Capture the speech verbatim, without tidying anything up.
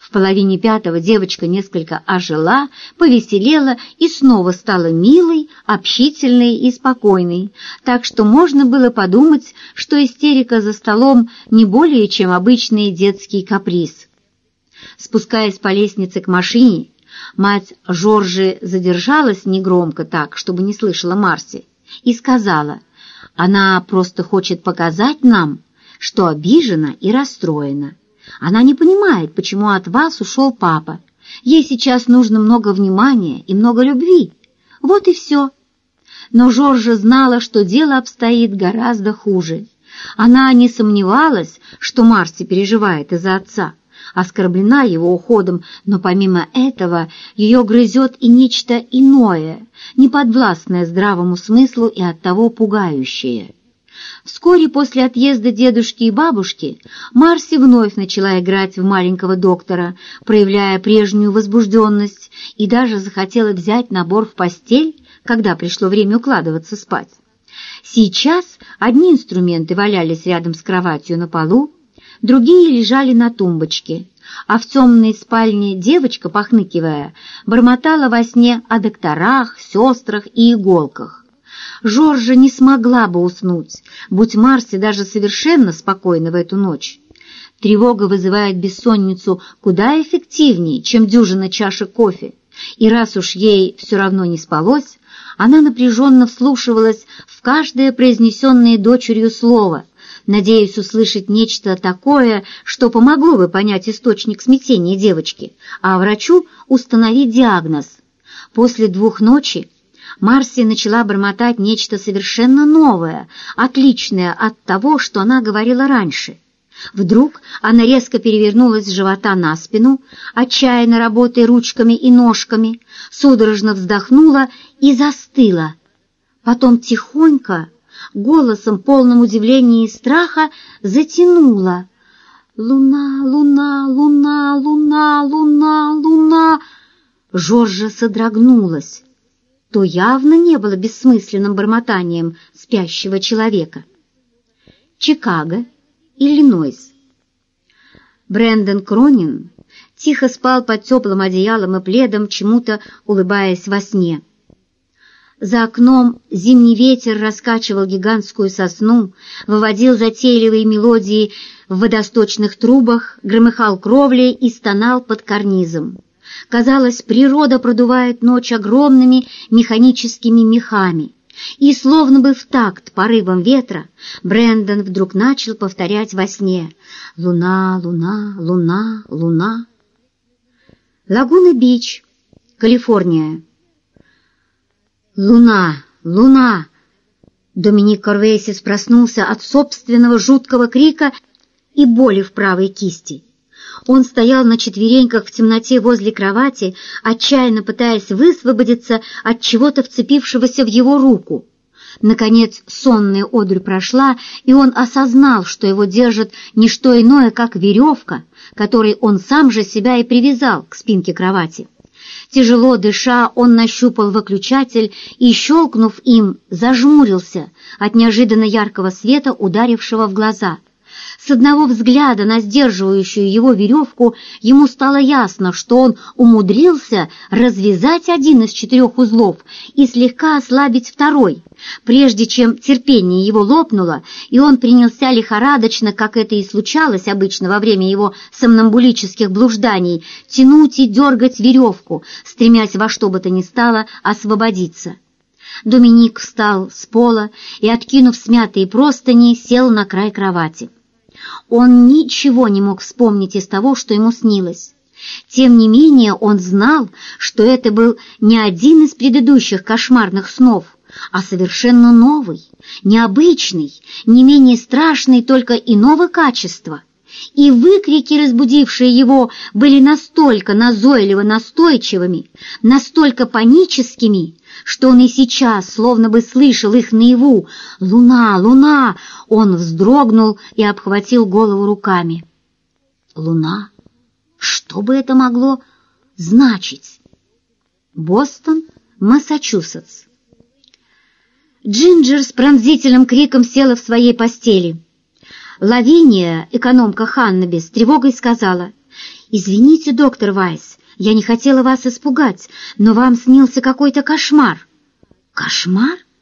В половине пятого девочка несколько ожила, повеселела и снова стала милой, общительной и спокойной, так что можно было подумать, что истерика за столом не более чем обычный детский каприз. Спускаясь по лестнице к машине, мать Жоржи задержалась негромко так, чтобы не слышала Марси, и сказала: «Она просто хочет показать нам, что обижена и расстроена. Она не понимает, почему от вас ушел папа. Ей сейчас нужно много внимания и много любви. Вот и все». Но Жоржа знала, что дело обстоит гораздо хуже. Она не сомневалась, что Марси переживает из-за отца, оскорблена его уходом, но помимо этого ее грызет и нечто иное, неподвластное здравому смыслу и оттого пугающее. Вскоре после отъезда дедушки и бабушки Марси вновь начала играть в маленького доктора, проявляя прежнюю возбужденность, и даже захотела взять набор в постель, когда пришло время укладываться спать. Сейчас одни инструменты валялись рядом с кроватью на полу, другие лежали на тумбочке, а в темной спальне девочка, похныкивая, бормотала во сне о докторах, сестрах и иголках. Жоржа не смогла бы уснуть, будь Марси даже совершенно спокойна в эту ночь. Тревога вызывает бессонницу куда эффективнее, чем дюжина чашек кофе, и раз уж ей все равно не спалось, она напряженно вслушивалась в каждое произнесенное дочерью слово, надеясь услышать нечто такое, что помогло бы понять источник смятения девочки, а врачу установить диагноз. После двух ночи Марси начала бормотать нечто совершенно новое, отличное от того, что она говорила раньше. Вдруг она резко перевернулась с живота на спину, отчаянно работая ручками и ножками, судорожно вздохнула и застыла. Потом тихонько, голосом, полным удивления и страха, затянула: «Луна, луна, луна, луна, луна, луна». Жоржа содрогнулась. То явно не было бессмысленным бормотанием спящего человека. Чикаго, Иллинойс. Брэндон Кронин тихо спал под теплым одеялом и пледом, чему-то улыбаясь во сне. За окном зимний ветер раскачивал гигантскую сосну, выводил затейливые мелодии в водосточных трубах, громыхал кровлей и стонал под карнизом. Казалось, природа продувает ночь огромными механическими мехами, и словно бы в такт порывом ветра Брэндон вдруг начал повторять во сне: «Луна, луна, луна, луна». Лагуна-Бич, Калифорния. «Луна, луна!» Доминик Корвейсис проснулся от собственного жуткого крика и боли в правой кисти. Он стоял на четвереньках в темноте возле кровати, отчаянно пытаясь высвободиться от чего-то вцепившегося в его руку. Наконец сонная одурь прошла, и он осознал, что его держит не что иное, как веревка, которой он сам же себя и привязал к спинке кровати. Тяжело дыша, он нащупал выключатель и, щелкнув им, зажмурился от неожиданно яркого света, ударившего в глаза. С одного взгляда на сдерживающую его веревку ему стало ясно, что он умудрился развязать один из четырех узлов и слегка ослабить второй, прежде чем терпение его лопнуло, и он принялся лихорадочно, как это и случалось обычно во время его сомнамбулических блужданий, тянуть и дергать веревку, стремясь во что бы то ни стало освободиться. Доминик встал с пола и, откинув смятые простыни, сел на край кровати. Он ничего не мог вспомнить из того, что ему снилось. Тем не менее он знал, что это был не один из предыдущих кошмарных снов, а совершенно новый, необычный, не менее страшный, только иного качества. И выкрики, разбудившие его, были настолько назойливо настойчивыми, настолько паническими, что он и сейчас словно бы слышал их наяву. «Луна! Луна!» Он вздрогнул и обхватил голову руками. «Луна? Что бы это могло значить?» Бостон, Массачусетс. Джинджер с пронзительным криком села в своей постели. Лавиния, экономка Ханнаби, с тревогой сказала: «Извините, доктор Вайс, я не хотела вас испугать, но вам снился какой-то кошмар». «Кошмар?